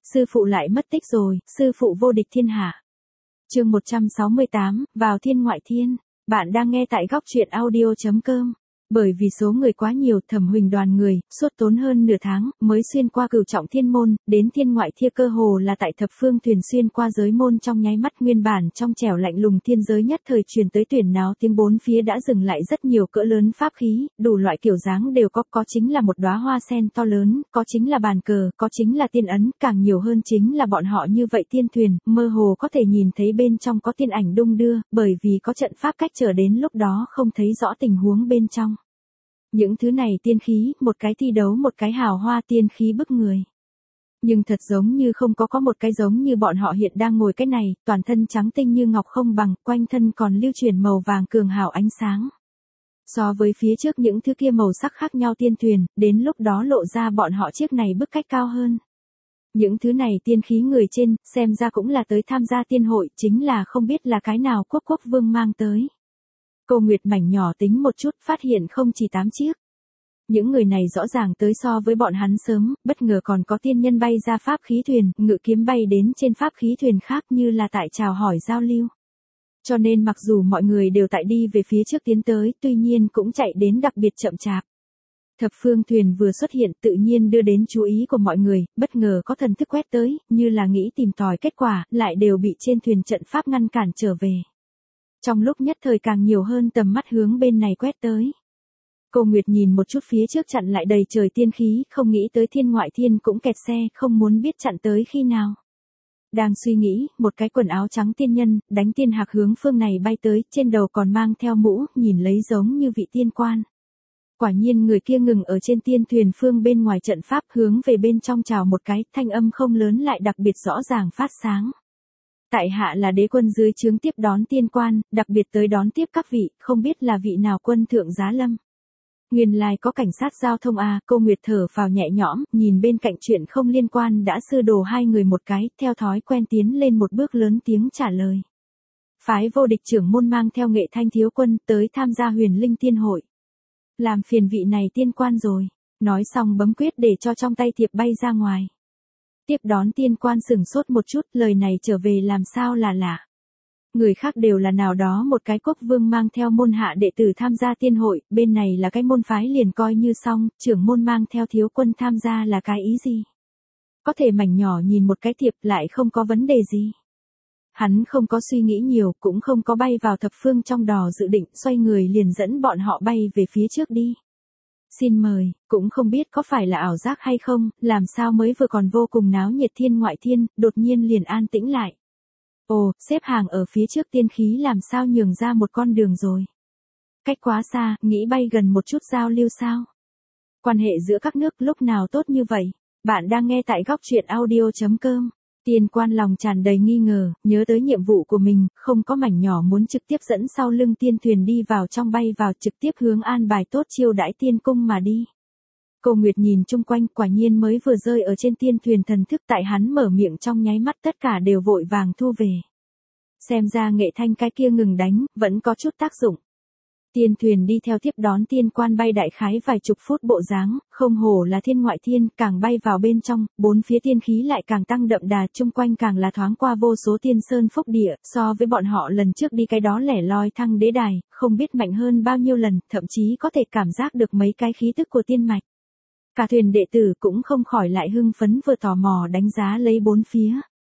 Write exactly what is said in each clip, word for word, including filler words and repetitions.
sư phụ lại mất tích rồi, sư phụ vô địch thiên hạ. Chương một trăm sáu mươi tám, vào thiên ngoại thiên. Bạn đang nghe tại góc truyện audio chấm com. Bởi vì số người quá nhiều, Thẩm Huỳnh đoàn người, suốt tốn hơn nửa tháng, mới xuyên qua cửu trọng thiên môn, đến thiên ngoại thiên, cơ hồ là tại thập phương thuyền xuyên qua giới môn trong nháy mắt. Nguyên bản trong trẻo lạnh lùng thiên giới nhất thời truyền tới tuyển náo tiếng, bốn phía đã dừng lại rất nhiều cỡ lớn pháp khí, đủ loại kiểu dáng đều có, có chính là một đóa hoa sen to lớn, có chính là bàn cờ, có chính là tiên ấn, càng nhiều hơn chính là bọn họ như vậy tiên thuyền, mơ hồ có thể nhìn thấy bên trong có tiên ảnh đung đưa, bởi vì có trận pháp cách trở, đến lúc đó không thấy rõ tình huống bên trong. Những thứ này tiên khí, một cái thi đấu một cái hào hoa, tiên khí bức người. Nhưng thật giống như không có có một cái giống như bọn họ hiện đang ngồi cái này, toàn thân trắng tinh như ngọc không bằng, quanh thân còn lưu chuyển màu vàng cường hào ánh sáng. So với phía trước những thứ kia màu sắc khác nhau tiên thuyền, đến lúc đó lộ ra bọn họ chiếc này bức cách cao hơn. Những thứ này tiên khí người trên, xem ra cũng là tới tham gia tiên hội, chính là không biết là cái nào quốc quốc vương mang tới. Cô Nguyệt mảnh nhỏ tính một chút, phát hiện không chỉ tám chiếc. Những người này rõ ràng tới so với bọn hắn sớm, bất ngờ còn có tiên nhân bay ra pháp khí thuyền, ngự kiếm bay đến trên pháp khí thuyền khác, như là tại chào hỏi giao lưu. Cho nên mặc dù mọi người đều tại đi về phía trước tiến tới, tuy nhiên cũng chạy đến đặc biệt chậm chạp. Thập phương thuyền vừa xuất hiện tự nhiên đưa đến chú ý của mọi người, bất ngờ có thần thức quét tới, như là nghĩ tìm tòi kết quả, lại đều bị trên thuyền trận pháp ngăn cản trở về. Trong lúc nhất thời càng nhiều hơn tầm mắt hướng bên này quét tới. Cô Nguyệt nhìn một chút phía trước chặn lại đầy trời tiên khí, không nghĩ tới thiên ngoại thiên cũng kẹt xe, không muốn biết chặn tới khi nào. Đang suy nghĩ, một cái quần áo trắng tiên nhân, đánh tiên hạc hướng phương này bay tới, trên đầu còn mang theo mũ, nhìn lấy giống như vị tiên quan. Quả nhiên người kia ngừng ở trên tiên thuyền phương bên ngoài trận pháp, hướng về bên trong chào một cái, thanh âm không lớn lại đặc biệt rõ ràng phát sáng. Tại hạ là đế quân dưới trướng tiếp đón tiên quan, đặc biệt tới đón tiếp các vị, không biết là vị nào quân thượng giá lâm. Nguyên lai có cảnh sát giao thông à, cô Nguyệt thở phào nhẹ nhõm, nhìn bên cạnh chuyện không liên quan đã sư đồ hai người một cái, theo thói quen tiến lên một bước lớn tiếng trả lời. Phái vô địch trưởng môn mang theo Nghệ Thanh thiếu quân tới tham gia huyền linh tiên hội. Làm phiền vị này tiên quan rồi, nói xong bấm quyết để cho trong tay thiệp bay ra ngoài. Tiếp đón tiên quan sửng sốt một chút, lời này trở về làm sao là lạ. Người khác đều là nào đó một cái quốc vương mang theo môn hạ đệ tử tham gia tiên hội, bên này là cái môn phái liền coi như xong, trưởng môn mang theo thiếu quân tham gia là cái ý gì. Có thể mảnh nhỏ nhìn một cái thiệp lại không có vấn đề gì. Hắn không có suy nghĩ nhiều, cũng không có bay vào thập phương trong đò dự định, xoay người liền dẫn bọn họ bay về phía trước đi. Xin mời, cũng không biết có phải là ảo giác hay không, làm sao mới vừa còn vô cùng náo nhiệt thiên ngoại thiên, đột nhiên liền an tĩnh lại. Ồ, xếp hàng ở phía trước tiên khí làm sao nhường ra một con đường rồi. Cách quá xa, nghĩ bay gần một chút giao lưu sao. Quan hệ giữa các nước lúc nào tốt như vậy, bạn đang nghe tại góc truyện audio chấm com. Tiên quan lòng tràn đầy nghi ngờ, nhớ tới nhiệm vụ của mình, không có mảnh nhỏ muốn trực tiếp dẫn sau lưng tiên thuyền đi vào trong, bay vào trực tiếp hướng an bài tốt chiêu đãi tiên cung mà đi. Cô Nguyệt nhìn chung quanh, quả nhiên mới vừa rơi ở trên tiên thuyền thần thức, tại hắn mở miệng trong nháy mắt tất cả đều vội vàng thu về. Xem ra Nghệ Thanh cái kia ngừng đánh, vẫn có chút tác dụng. Tiên thuyền đi theo tiếp đón tiên quan bay đại khái vài chục phút bộ dáng, không hổ là thiên ngoại thiên, càng bay vào bên trong, bốn phía tiên khí lại càng tăng đậm đà, chung quanh càng là thoáng qua vô số tiên sơn phúc địa, so với bọn họ lần trước đi cái đó lẻ loi thăng đế đài, không biết mạnh hơn bao nhiêu lần, thậm chí có thể cảm giác được mấy cái khí tức của tiên mạch. Cả thuyền đệ tử cũng không khỏi lại hưng phấn vừa tò mò đánh giá lấy bốn phía.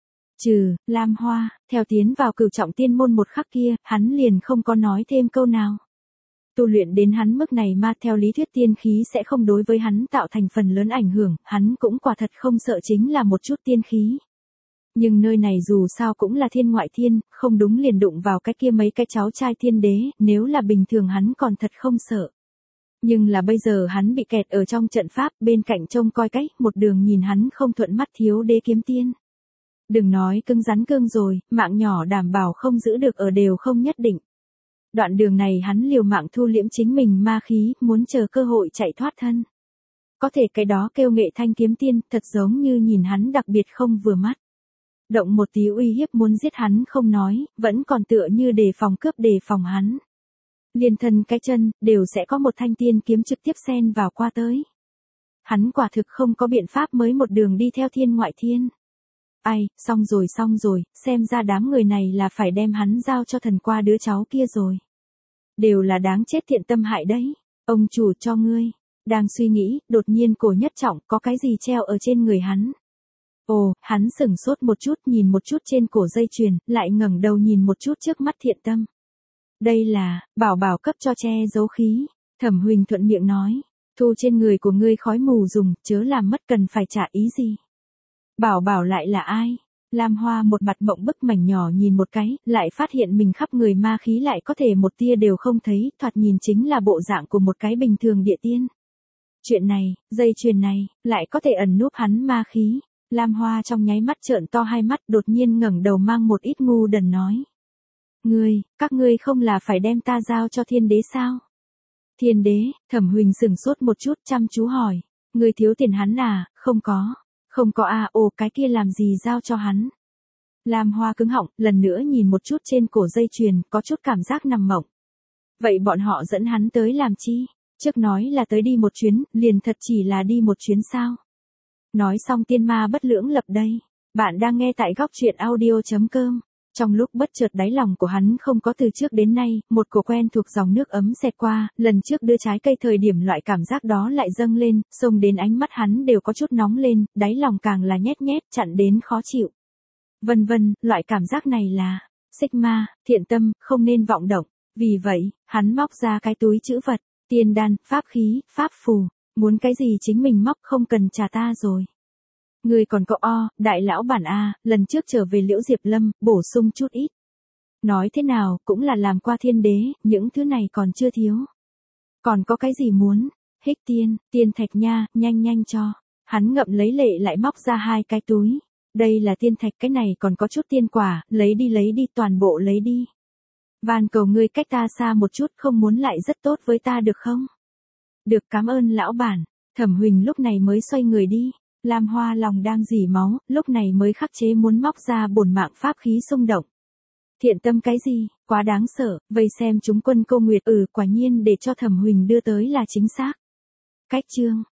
Trừ, Lam Hoa, theo tiến vào cửu trọng tiên môn một khắc kia, hắn liền không có nói thêm câu nào. Tu luyện đến hắn mức này mà theo lý thuyết tiên khí sẽ không đối với hắn tạo thành phần lớn ảnh hưởng, hắn cũng quả thật không sợ chính là một chút tiên khí. Nhưng nơi này dù sao cũng là thiên ngoại thiên, không đúng liền đụng vào cái kia mấy cái cháu trai thiên đế, nếu là bình thường hắn còn thật không sợ. Nhưng là bây giờ hắn bị kẹt ở trong trận pháp, bên cạnh trông coi cách, một đường nhìn hắn không thuận mắt thiếu đế kiếm tiên. Đừng nói cứng rắn cương rồi, mạng nhỏ đảm bảo không giữ được ở đều không nhất định. Đoạn đường này hắn liều mạng thu liễm chính mình ma khí, muốn chờ cơ hội chạy thoát thân. Có thể cái đó kêu Nghệ Thanh kiếm tiên, thật giống như nhìn hắn đặc biệt không vừa mắt. Động một tí uy hiếp muốn giết hắn không nói, vẫn còn tựa như đề phòng cướp đề phòng hắn. Liên thân cái chân, đều sẽ có một thanh tiên kiếm trực tiếp xen vào qua tới. Hắn quả thực không có biện pháp mới một đường đi theo thiên ngoại thiên. Ai, xong rồi xong rồi, xem ra đám người này là phải đem hắn giao cho thần qua đứa cháu kia rồi. Đều là đáng chết thiện tâm hại đấy. Ông chủ cho ngươi. Đang suy nghĩ, đột nhiên Cổ Nhất Trọng có cái gì treo ở trên người hắn. Ồ, hắn sửng sốt một chút, nhìn một chút trên cổ dây chuyền, lại ngẩng đầu nhìn một chút trước mắt thiện tâm. Đây là, bảo bảo cấp cho che giấu khí. Thẩm Huỳnh thuận miệng nói, thu trên người của ngươi khói mù dùng, chớ làm mất cần phải trả ý gì. Bảo bảo lại là ai? Lam Hoa một mặt mộng bức mảnh nhỏ nhìn một cái, lại phát hiện mình khắp người ma khí lại có thể một tia đều không thấy, thoạt nhìn chính là bộ dạng của một cái bình thường địa tiên. Chuyện này, dây chuyền này, lại có thể ẩn núp hắn ma khí. Lam Hoa trong nháy mắt trợn to hai mắt, đột nhiên ngẩng đầu mang một ít ngu đần nói. Ngươi, các ngươi không là phải đem ta giao cho thiên đế sao? Thiên đế, Thẩm Huỳnh sửng sốt một chút chăm chú hỏi. Ngươi thiếu tiền hắn à? Không có. Không có à, ồ cái kia làm gì giao cho hắn? Lam Hoa cứng họng, lần nữa nhìn một chút trên cổ dây chuyền, có chút cảm giác nằm mộng. Vậy bọn họ dẫn hắn tới làm chi? Trước nói là tới đi một chuyến, liền thật chỉ là đi một chuyến sao? Nói xong tiên ma bất lưỡng lập đây. Bạn đang nghe tại góc truyện audio.com. Trong lúc bất chợt đáy lòng của hắn không có từ trước đến nay, một cổ quen thuộc dòng nước ấm xẹt qua, lần trước đưa trái cây thời điểm loại cảm giác đó lại dâng lên, xông đến ánh mắt hắn đều có chút nóng lên, đáy lòng càng là nhét nhét, chặn đến khó chịu. Vân vân, loại cảm giác này là, xích ma, thiện tâm, không nên vọng động. Vì vậy, hắn móc ra cái túi trữ vật, tiên đan, pháp khí, pháp phù, muốn cái gì chính mình móc không cần trả ta rồi. Người còn có o, đại lão bản a, lần trước trở về Liễu Diệp Lâm, bổ sung chút ít. Nói thế nào, cũng là làm qua thiên đế, những thứ này còn chưa thiếu. Còn có cái gì muốn? Hích tiên, tiên thạch nha, nhanh nhanh cho. Hắn ngậm lấy lệ lại móc ra hai cái túi. Đây là tiên thạch, cái này còn có chút tiên quả, lấy đi lấy đi, toàn bộ lấy đi. Van cầu ngươi cách ta xa một chút, không muốn lại rất tốt với ta được không? Được, cảm ơn lão bản. Thẩm Huỳnh lúc này mới xoay người đi. Lam Hoa lòng đang dỉ máu, lúc này mới khắc chế muốn móc ra bổn mạng pháp khí xung động. Thiện tâm cái gì, quá đáng sợ, vây xem chúng quân Câu Nguyệt, ừ quả nhiên để cho Thẩm Huỳnh đưa tới là chính xác. Cách chương